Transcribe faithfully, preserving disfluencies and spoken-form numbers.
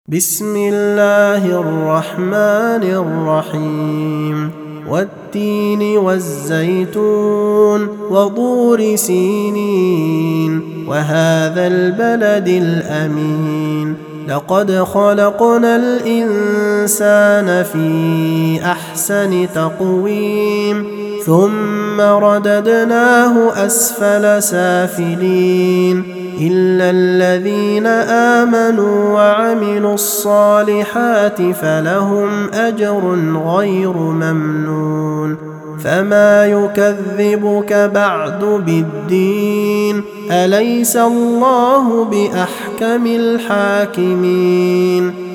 بسم الله الرحمن الرحيم والتين والزيتون وطور سينين وهذا البلد الأمين لقد خلقنا الإنسان في أحسن تقويم ثم رددناه أسفل سافلين إلا الذين آمنوا وعملوا الصالحات فلهم أجر غير ممنون فما يكذبك بعد بالدين أليس الله بأحكم الحاكمين